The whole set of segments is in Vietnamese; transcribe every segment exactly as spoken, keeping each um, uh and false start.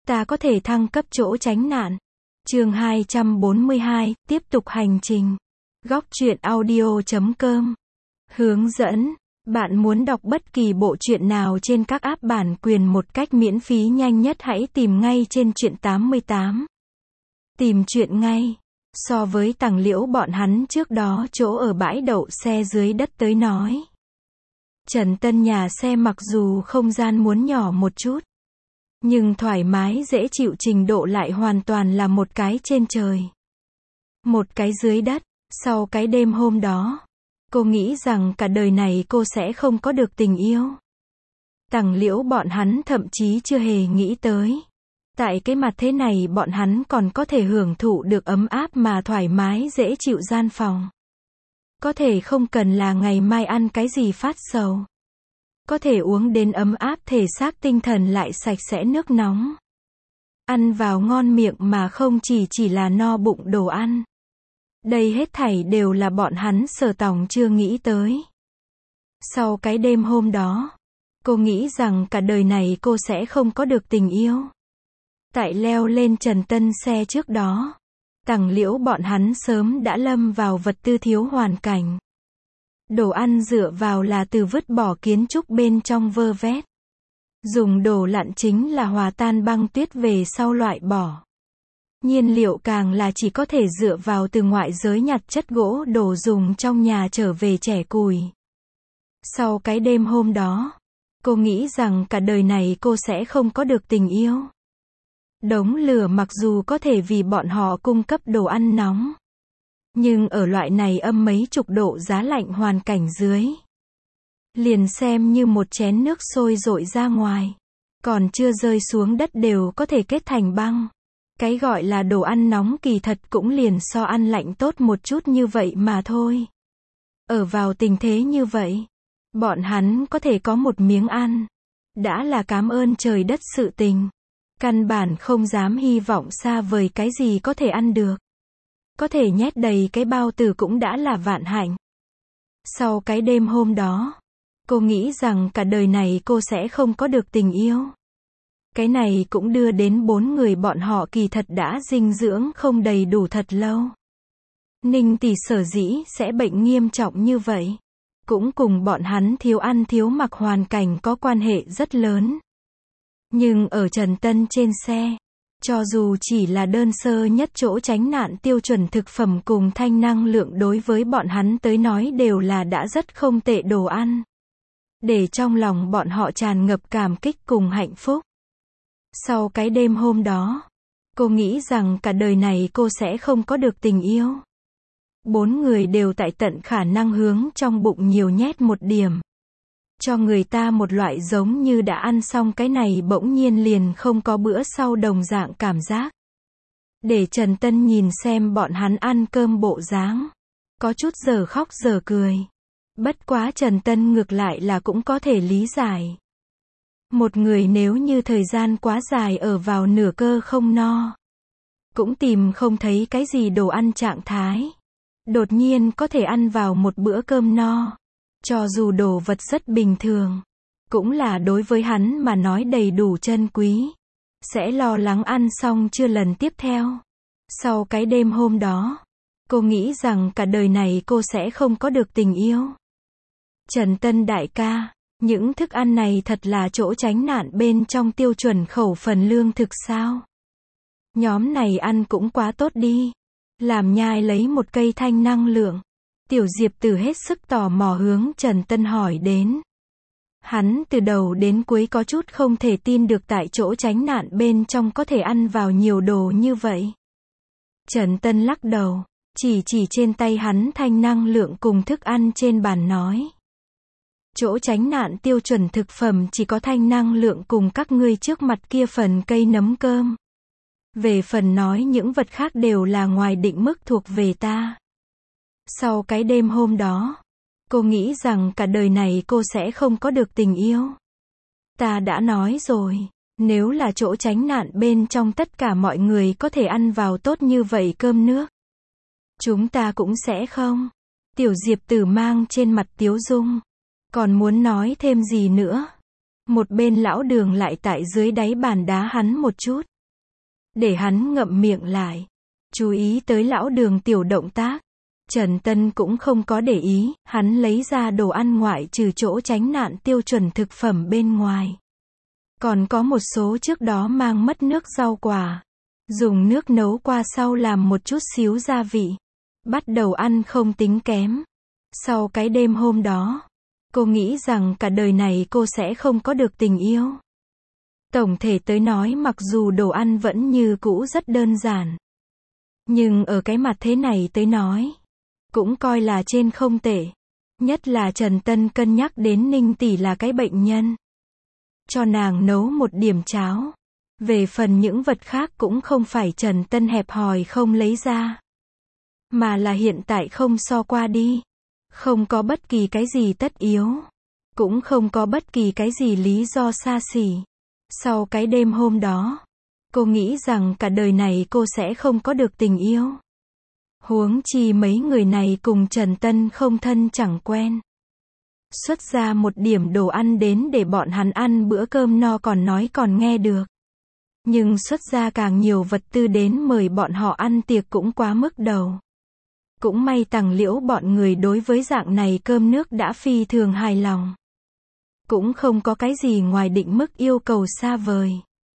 ta có thể thăng cấp chỗ tránh nạn. Chương hai trăm bốn mươi hai, tiếp tục hành trình. Góc truyện audio chấm com. Hướng dẫn. Bạn muốn đọc bất kỳ bộ truyện nào trên các app bản quyền một cách miễn phí nhanh nhất, hãy tìm ngay trên truyện tám mươi tám. Tìm truyện ngay. So với Tằng Liễu bọn hắn trước đó chỗ ở bãi đậu xe dưới đất tới nói, Trần Tân nhà xe mặc dù không gian muốn nhỏ một chút, nhưng thoải mái dễ chịu trình độ lại hoàn toàn là một cái trên trời, một cái dưới đất. Sau cái đêm hôm đó, cô nghĩ rằng cả đời này cô sẽ không có được tình yêu. Tằng Liễu bọn hắn thậm chí chưa hề nghĩ tới, tại cái mặt thế này bọn hắn còn có thể hưởng thụ được ấm áp mà thoải mái dễ chịu gian phòng. Có thể không cần là ngày mai ăn cái gì phát sầu. Có thể uống đến ấm áp thể xác tinh thần lại sạch sẽ nước nóng. Ăn vào ngon miệng mà không chỉ chỉ là no bụng đồ ăn. Đây hết thảy đều là bọn hắn Sở Tòng chưa nghĩ tới. Sau cái đêm hôm đó, cô nghĩ rằng cả đời này cô sẽ không có được tình yêu. Tại leo lên Trần Tân xe trước đó, Tằng Liễu bọn hắn sớm đã lâm vào vật tư thiếu hoàn cảnh. Đồ ăn dựa vào là từ vứt bỏ kiến trúc bên trong vơ vét. Dùng đồ lặn chính là hòa tan băng tuyết về sau loại bỏ. Nhiên liệu càng là chỉ có thể dựa vào từ ngoại giới nhặt chất gỗ đồ dùng trong nhà trở về chẻ củi. Sau cái đêm hôm đó, cô nghĩ rằng cả đời này cô sẽ không có được tình yêu. Đống lửa mặc dù có thể vì bọn họ cung cấp đồ ăn nóng, nhưng ở loại này âm mấy chục độ giá lạnh hoàn cảnh dưới, liền xem như một chén nước sôi dội ra ngoài, còn chưa rơi xuống đất đều có thể kết thành băng. Cái gọi là đồ ăn nóng kỳ thật cũng liền so ăn lạnh tốt một chút như vậy mà thôi. Ở vào tình thế như vậy, bọn hắn có thể có một miếng ăn, đã là cảm ơn trời đất sự tình. Căn bản không dám hy vọng xa vời cái gì có thể ăn được. Có thể nhét đầy cái bao tử cũng đã là vạn hạnh. Sau cái đêm hôm đó, cô nghĩ rằng cả đời này cô sẽ không có được tình yêu. Cái này cũng đưa đến bốn người bọn họ kỳ thật đã dinh dưỡng không đầy đủ thật lâu. Ninh tỷ sở dĩ sẽ bệnh nghiêm trọng như vậy, cũng cùng bọn hắn thiếu ăn thiếu mặc hoàn cảnh có quan hệ rất lớn. Nhưng ở Trần Tân trên xe, cho dù chỉ là đơn sơ nhất chỗ tránh nạn tiêu chuẩn thực phẩm cùng thanh năng lượng đối với bọn hắn tới nói đều là đã rất không tệ đồ ăn. Để trong lòng bọn họ tràn ngập cảm kích cùng hạnh phúc. Sau cái đêm hôm đó, cô nghĩ rằng cả đời này cô sẽ không có được tình yêu. Bốn người đều tại tận khả năng hướng trong bụng nhiều nhét một điểm. Cho người ta một loại giống như đã ăn xong cái này bỗng nhiên liền không có bữa sau đồng dạng cảm giác. Để Trần Tân nhìn xem bọn hắn ăn cơm bộ dáng, có chút giờ khóc giờ cười. Bất quá Trần Tân ngược lại là cũng có thể lý giải. Một người nếu như thời gian quá dài ở vào nửa cơ không no, cũng tìm không thấy cái gì đồ ăn trạng thái, đột nhiên có thể ăn vào một bữa cơm no, cho dù đồ vật rất bình thường, cũng là đối với hắn mà nói đầy đủ chân quý. Sẽ lo lắng ăn xong chưa lần tiếp theo. Sau cái đêm hôm đó, cô nghĩ rằng cả đời này cô sẽ không có được tình yêu. Trần Tân đại ca, những thức ăn này thật là chỗ tránh nạn bên trong tiêu chuẩn khẩu phần lương thực sao? Nhóm này ăn cũng quá tốt đi. Làm nhai lấy một cây thanh năng lượng. Tiểu Diệp Tử hết sức tò mò hướng Trần Tân hỏi đến. Hắn từ đầu đến cuối có chút không thể tin được tại chỗ tránh nạn bên trong có thể ăn vào nhiều đồ như vậy. Trần Tân lắc đầu, chỉ chỉ trên tay hắn thanh năng lượng cùng thức ăn trên bàn nói. Chỗ tránh nạn tiêu chuẩn thực phẩm chỉ có thanh năng lượng cùng các ngươi trước mặt kia phần cây nấm cơm. Về phần nói những vật khác đều là ngoài định mức thuộc về ta. Sau cái đêm hôm đó, cô nghĩ rằng cả đời này cô sẽ không có được tình yêu. Ta đã nói rồi, nếu là chỗ tránh nạn bên trong tất cả mọi người có thể ăn vào tốt như vậy cơm nước, chúng ta cũng sẽ không. Tiểu Diệp Tử mang trên mặt tiếu dung. Còn muốn nói thêm gì nữa? Một bên lão Đường lại tại dưới đáy bàn đá hắn một chút. để hắn ngậm miệng lại. Chú ý tới lão Đường tiểu động tác. Trần Tân cũng không có để ý, hắn lấy ra đồ ăn ngoại trừ chỗ tránh nạn tiêu chuẩn thực phẩm bên ngoài. Còn có một số trước đó mang mất nước rau quả. Dùng nước nấu qua sau làm một chút xíu gia vị. Bắt đầu ăn không tính kém. Sau cái đêm hôm đó, cô nghĩ rằng cả đời này cô sẽ không có được tình yêu. Tổng thể tới nói mặc dù đồ ăn vẫn như cũ rất đơn giản. Nhưng ở cái mặt thế này tới nói, cũng coi là trên không tệ. Nhất là Trần Tân cân nhắc đến Ninh tỷ là cái bệnh nhân. Cho nàng nấu một điểm cháo. Về phần những vật khác cũng không phải Trần Tân hẹp hòi không lấy ra. Mà là hiện tại không so qua đi. Không có bất kỳ cái gì tất yếu. Cũng không có bất kỳ cái gì lý do xa xỉ. Sau cái đêm hôm đó, cô nghĩ rằng cả đời này cô sẽ không có được tình yêu. Huống chi mấy người này cùng Trần Tân không thân chẳng quen. Xuất ra một điểm đồ ăn đến để bọn hắn ăn bữa cơm no còn nói còn nghe được. Nhưng xuất ra càng nhiều vật tư đến mời bọn họ ăn tiệc cũng quá mức đầu. Cũng may Tằng Liễu bọn người đối với dạng này cơm nước đã phi thường hài lòng. Cũng không có cái gì ngoài định mức yêu cầu xa vời.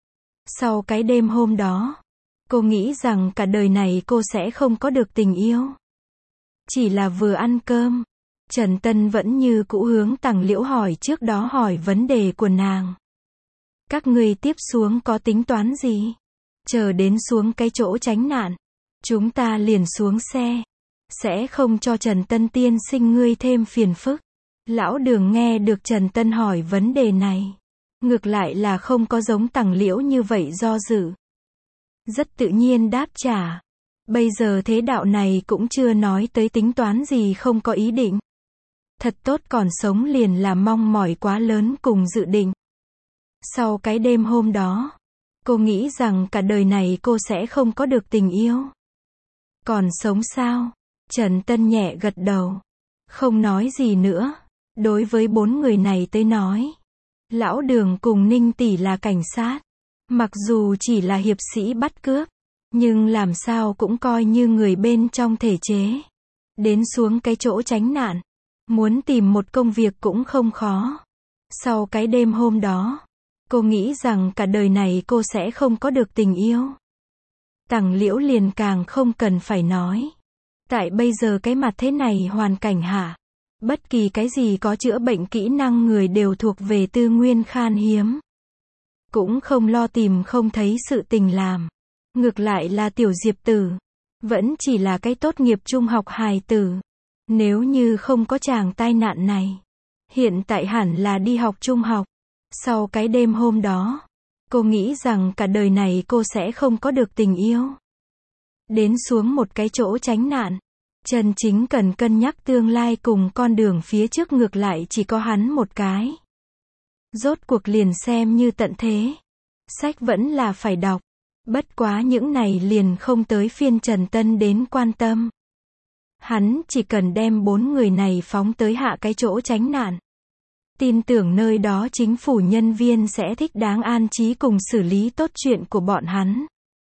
Sau cái đêm hôm đó, cô nghĩ rằng cả đời này cô sẽ không có được tình yêu. Chỉ là vừa ăn cơm, Trần Tân vẫn như cũ hướng Tằng Liễu hỏi trước đó hỏi vấn đề của nàng. Các ngươi tiếp xuống có tính toán gì? Chờ đến xuống cái chỗ tránh nạn, chúng ta liền xuống xe. Sẽ không cho Trần Tân tiên sinh ngươi thêm phiền phức. Lão Đường nghe được Trần Tân hỏi vấn đề này. Ngược lại là không có giống Tằng Liễu như vậy do dự. Rất tự nhiên đáp trả. Bây giờ thế đạo này cũng chưa nói tới tính toán gì không có ý định. Thật tốt còn sống liền là mong mỏi quá lớn cùng dự định. Sau cái đêm hôm đó, cô nghĩ rằng cả đời này cô sẽ không có được tình yêu. Còn sống sao? Trần Tân nhẹ gật đầu. Không nói gì nữa. Đối với bốn người này tới nói, Lão Đường cùng Ninh tỷ là cảnh sát. Mặc dù chỉ là hiệp sĩ bắt cướp, nhưng làm sao cũng coi như người bên trong thể chế. Đến xuống cái chỗ tránh nạn, muốn tìm một công việc cũng không khó. Sau cái đêm hôm đó, cô nghĩ rằng cả đời này cô sẽ không có được tình yêu. Tằng Liễu liền càng không cần phải nói. Tại bây giờ cái mặt thế này hoàn cảnh hạ, bất kỳ cái gì có chữa bệnh kỹ năng người đều thuộc về tư nguyên khan hiếm. Cũng không lo tìm không thấy sự tình làm. Ngược lại là Tiểu Diệp Tử, vẫn chỉ là cái tốt nghiệp trung học hài tử. Nếu như không có chàng tai nạn này, hiện tại hẳn là đi học trung học. Sau cái đêm hôm đó, cô nghĩ rằng cả đời này cô sẽ không có được tình yêu. Đến xuống một cái chỗ tránh nạn, chân chính cần cân nhắc tương lai cùng con đường phía trước ngược lại chỉ có hắn một cái. Rốt cuộc liền xem như tận thế. Sách vẫn là phải đọc. Bất quá những này liền không tới phiên Trần Tân đến quan tâm. Hắn chỉ cần đem bốn người này phóng tới hạ cái chỗ tránh nạn. Tin tưởng nơi đó chính phủ nhân viên sẽ thích đáng an trí cùng xử lý tốt chuyện của bọn hắn.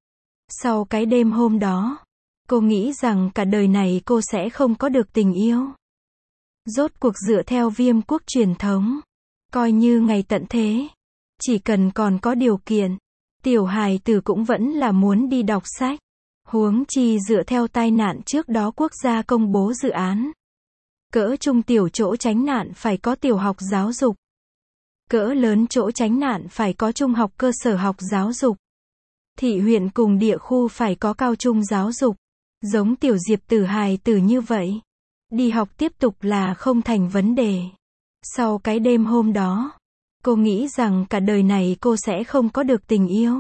Sau cái đêm hôm đó, cô nghĩ rằng cả đời này cô sẽ không có được tình yêu. Rốt cuộc dựa theo Viêm quốc truyền thống, coi như ngày tận thế, chỉ cần còn có điều kiện, tiểu hài tử cũng vẫn là muốn đi đọc sách. Huống chi dựa theo tai nạn trước đó quốc gia công bố dự án. Cỡ trung tiểu chỗ tránh nạn phải có tiểu học giáo dục. Cỡ lớn chỗ tránh nạn phải có trung học cơ sở học giáo dục. Thị huyện cùng địa khu phải có cao trung giáo dục. Giống Tiểu Diệp Tử hài tử như vậy. Đi học tiếp tục là không thành vấn đề. Sau cái đêm hôm đó, cô nghĩ rằng cả đời này cô sẽ không có được tình yêu.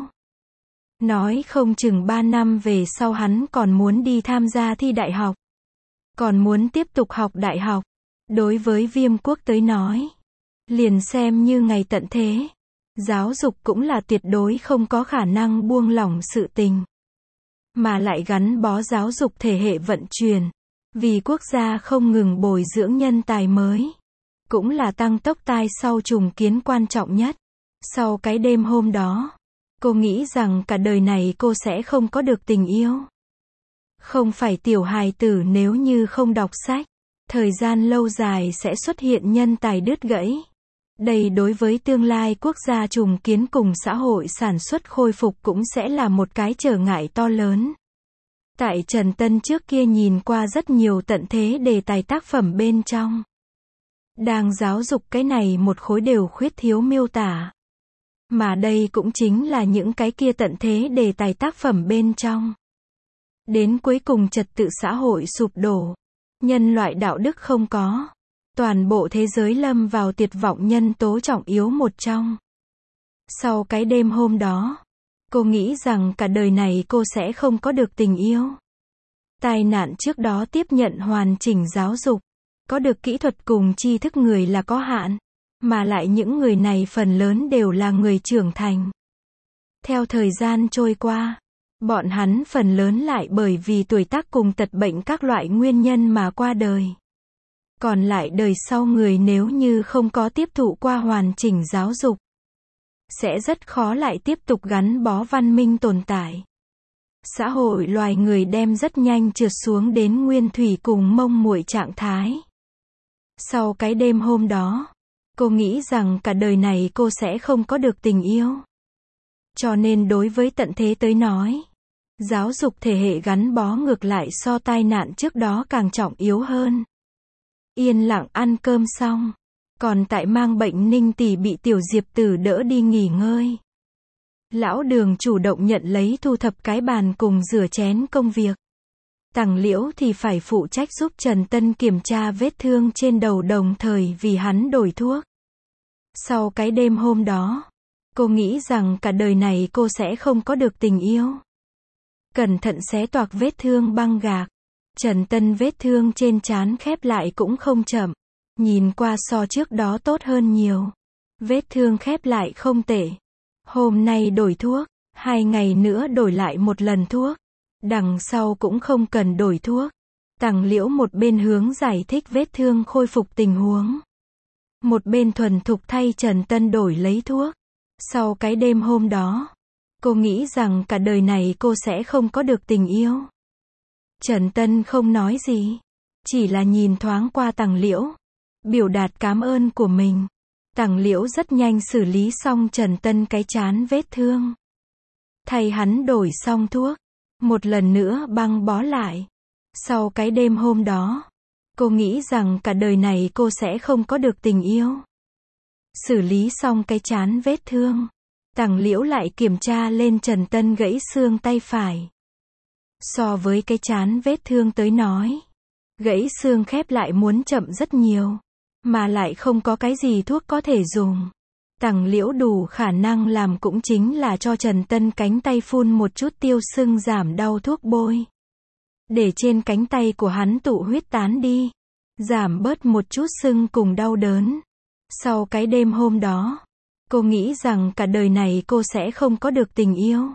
Nói không chừng ba năm về sau hắn còn muốn đi tham gia thi đại học. Còn muốn tiếp tục học đại học. Đối với Viêm quốc tới nói, liền xem như ngày tận thế. Giáo dục cũng là tuyệt đối không có khả năng buông lỏng sự tình. Mà lại gắn bó giáo dục thể hệ vận chuyển. Vì quốc gia không ngừng bồi dưỡng nhân tài mới. Cũng là tăng tốc tai sau trùng kiến quan trọng nhất. Sau cái đêm hôm đó, Cô nghĩ rằng cả đời này cô sẽ không có được tình yêu. Không phải tiểu hài tử nếu như không đọc sách, thời gian lâu dài sẽ xuất hiện nhân tài đứt gãy. Đây đối với tương lai quốc gia trùng kiến cùng xã hội sản xuất khôi phục cũng sẽ là một cái trở ngại to lớn. Tại Trần Tân trước kia nhìn qua rất nhiều tận thế đề tài tác phẩm bên trong. Đang giáo dục cái này một khối đều khuyết thiếu miêu tả. Mà đây cũng chính là những cái kia tận thế đề tài tác phẩm bên trong. Đến cuối cùng trật tự xã hội sụp đổ. Nhân loại đạo đức không có. Toàn bộ thế giới lâm vào tuyệt vọng nhân tố trọng yếu một trong. Sau cái đêm hôm đó, cô nghĩ rằng cả đời này cô sẽ không có được tình yêu. Tai nạn trước đó tiếp nhận hoàn chỉnh giáo dục. Có được kỹ thuật cùng tri thức người là có hạn. Mà lại những người này phần lớn đều là người trưởng thành. Theo thời gian trôi qua, bọn hắn phần lớn lại bởi vì tuổi tác cùng tật bệnh các loại nguyên nhân mà qua đời. Còn lại đời sau người nếu như không có tiếp thụ qua hoàn chỉnh giáo dục, sẽ rất khó lại tiếp tục gắn bó văn minh tồn tại. Xã hội loài người đem rất nhanh trượt xuống đến nguyên thủy cùng mông muội trạng thái. Sau cái đêm hôm đó, cô nghĩ rằng cả đời này cô sẽ không có được tình yêu. Cho nên đối với tận thế tới nói, giáo dục thể hệ gắn bó ngược lại so tai nạn trước đó càng trọng yếu hơn. Yên lặng ăn cơm xong, còn tại mang bệnh Ninh Tỷ bị Tiểu Diệp Tử đỡ đi nghỉ ngơi. Lão Đường chủ động nhận lấy thu thập cái bàn cùng rửa chén công việc. Tằng Liễu thì phải phụ trách giúp Trần Tân kiểm tra vết thương trên đầu đồng thời vì hắn đổi thuốc. Sau cái đêm hôm đó, cô nghĩ rằng cả đời này cô sẽ không có được tình yêu. Cẩn thận xé toạc vết thương băng gạc. Trần Tân vết thương trên trán khép lại cũng không chậm. Nhìn qua so trước đó tốt hơn nhiều. Vết thương khép lại không tệ. Hôm nay đổi thuốc, hai ngày nữa đổi lại một lần thuốc. Đằng sau cũng không cần đổi thuốc. Tằng Liễu một bên hướng giải thích vết thương khôi phục tình huống. Một bên thuần thục thay Trần Tân đổi lấy thuốc. Sau cái đêm hôm đó, cô nghĩ rằng cả đời này cô sẽ không có được tình yêu. Trần Tân không nói gì, chỉ là nhìn thoáng qua Tằng Liễu, biểu đạt cảm ơn của mình. Tằng Liễu rất nhanh xử lý xong Trần Tân cái trán vết thương. Thay hắn đổi xong thuốc, một lần nữa băng bó lại. Sau cái đêm hôm đó, cô nghĩ rằng cả đời này cô sẽ không có được tình yêu. Xử lý xong cái trán vết thương, Tằng Liễu lại kiểm tra lên Trần Tân gãy xương tay phải. So với cái trán vết thương tới nói, gãy xương khép lại muốn chậm rất nhiều, mà lại không có cái gì thuốc có thể dùng. Tằng Liễu đủ khả năng làm cũng chính là cho Trần Tân cánh tay phun một chút tiêu sưng giảm đau thuốc bôi. Để trên cánh tay của hắn tụ huyết tán đi, giảm bớt một chút sưng cùng đau đớn. Sau cái đêm hôm đó, cô nghĩ rằng cả đời này cô sẽ không có được tình yêu.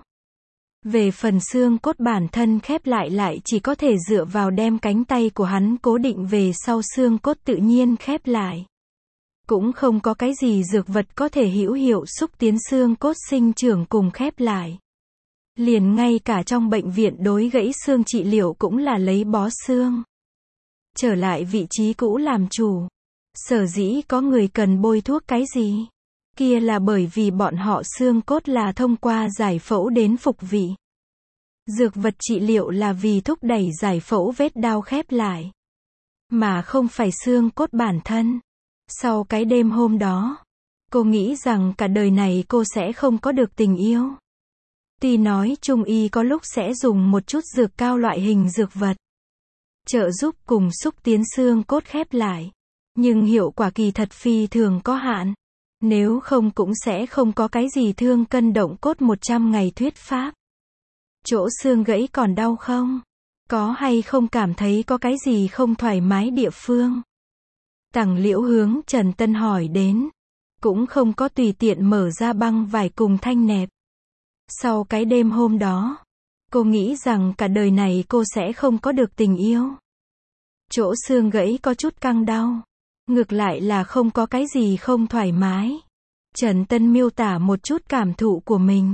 Về phần xương cốt bản thân khép lại lại chỉ có thể dựa vào đem cánh tay của hắn cố định về sau xương cốt tự nhiên khép lại. Cũng không có cái gì dược vật có thể hữu hiệu xúc tiến xương cốt sinh trưởng cùng khép lại. Liền ngay cả trong bệnh viện đối gãy xương trị liệu cũng là lấy bó xương. Trở lại vị trí cũ làm chủ. Sở dĩ có người cần bôi thuốc cái gì? Kia là bởi vì bọn họ xương cốt là thông qua giải phẫu đến phục vị. Dược vật trị liệu là vì thúc đẩy giải phẫu vết đau khép lại. Mà không phải xương cốt bản thân. Sau cái đêm hôm đó, cô nghĩ rằng cả đời này cô sẽ không có được tình yêu. Tuy nói Trung y có lúc sẽ dùng một chút dược cao loại hình dược vật, trợ giúp cùng xúc tiến xương cốt khép lại. Nhưng hiệu quả kỳ thật phi thường có hạn. Nếu không cũng sẽ không có cái gì thương cân động cốt một trăm ngày thuyết pháp. Chỗ xương gãy còn đau không? Có hay không cảm thấy có cái gì không thoải mái địa phương? Tằng Liễu hướng Trần Tân hỏi đến. Cũng không có tùy tiện mở ra băng vải cùng thanh nẹp. Sau cái đêm hôm đó, cô nghĩ rằng cả đời này cô sẽ không có được tình yêu. Chỗ xương gãy có chút căng đau. Ngược lại là không có cái gì không thoải mái. Trần Tân miêu tả một chút cảm thụ của mình.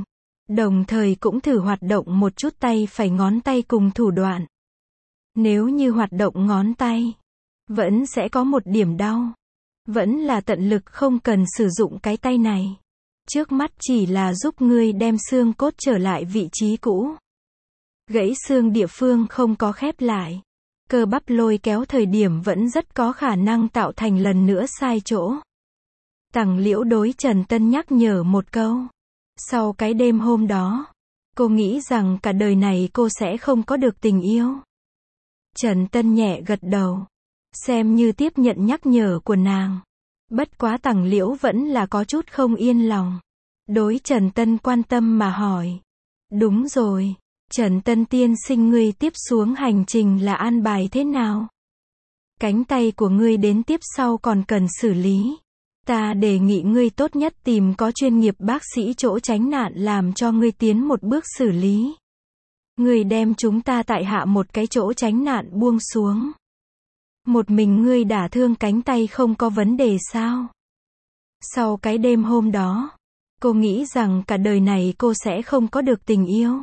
Đồng thời cũng thử hoạt động một chút tay phải ngón tay cùng thủ đoạn. Nếu như hoạt động ngón tay, vẫn sẽ có một điểm đau. Vẫn là tận lực không cần sử dụng cái tay này. Trước mắt chỉ là giúp ngươi đem xương cốt trở lại vị trí cũ. Gãy xương địa phương không có khép lại. Cơ bắp lôi kéo thời điểm vẫn rất có khả năng tạo thành lần nữa sai chỗ. Tằng Liễu đối Trần Tân nhắc nhở một câu. Sau cái đêm hôm đó, cô nghĩ rằng cả đời này cô sẽ không có được tình yêu. Trần Tân nhẹ gật đầu, xem như tiếp nhận nhắc nhở của nàng. Bất quá Tằng Liễu vẫn là có chút không yên lòng. Đối Trần Tân quan tâm mà hỏi. Đúng rồi, Trần Tân tiên sinh, ngươi tiếp xuống hành trình là an bài thế nào? Cánh tay của ngươi đến tiếp sau còn cần xử lý. Ta đề nghị ngươi tốt nhất tìm có chuyên nghiệp bác sĩ chỗ tránh nạn làm cho ngươi tiến một bước xử lý. Ngươi đem chúng ta tại hạ một cái chỗ tránh nạn buông xuống. Một mình ngươi đả thương cánh tay không có vấn đề sao? Sau cái đêm hôm đó, cô nghĩ rằng cả đời này cô sẽ không có được tình yêu.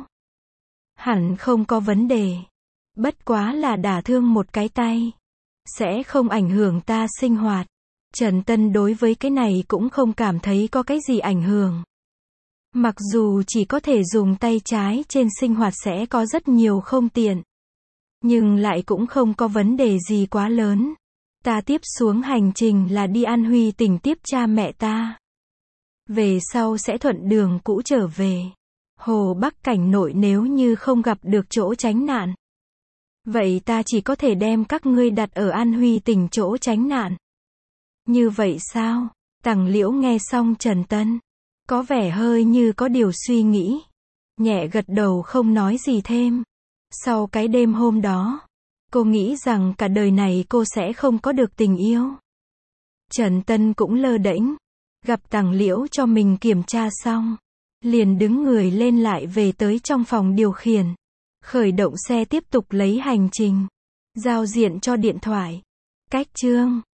Hẳn không có vấn đề. Bất quá là đả thương một cái tay. Sẽ không ảnh hưởng ta sinh hoạt. Trần Tân đối với cái này cũng không cảm thấy có cái gì ảnh hưởng. Mặc dù chỉ có thể dùng tay trái trên sinh hoạt sẽ có rất nhiều không tiện. Nhưng lại cũng không có vấn đề gì quá lớn. Ta tiếp xuống hành trình là đi An Huy tỉnh tiếp cha mẹ ta. Về sau sẽ thuận đường cũ trở về. Hồ Bắc cảnh nội nếu như không gặp được chỗ tránh nạn. Vậy ta chỉ có thể đem các ngươi đặt ở An Huy tỉnh chỗ tránh nạn. Như vậy sao? Tằng Liễu nghe xong Trần Tân. Có vẻ hơi như có điều suy nghĩ. Nhẹ gật đầu không nói gì thêm. Sau cái đêm hôm đó, cô nghĩ rằng cả đời này cô sẽ không có được tình yêu. Trần Tân cũng lơ đễnh. Gặp Tằng Liễu cho mình kiểm tra xong. Liền đứng người lên lại về tới trong phòng điều khiển. Khởi động xe tiếp tục lấy hành trình. Giao diện cho điện thoại. Cách chương.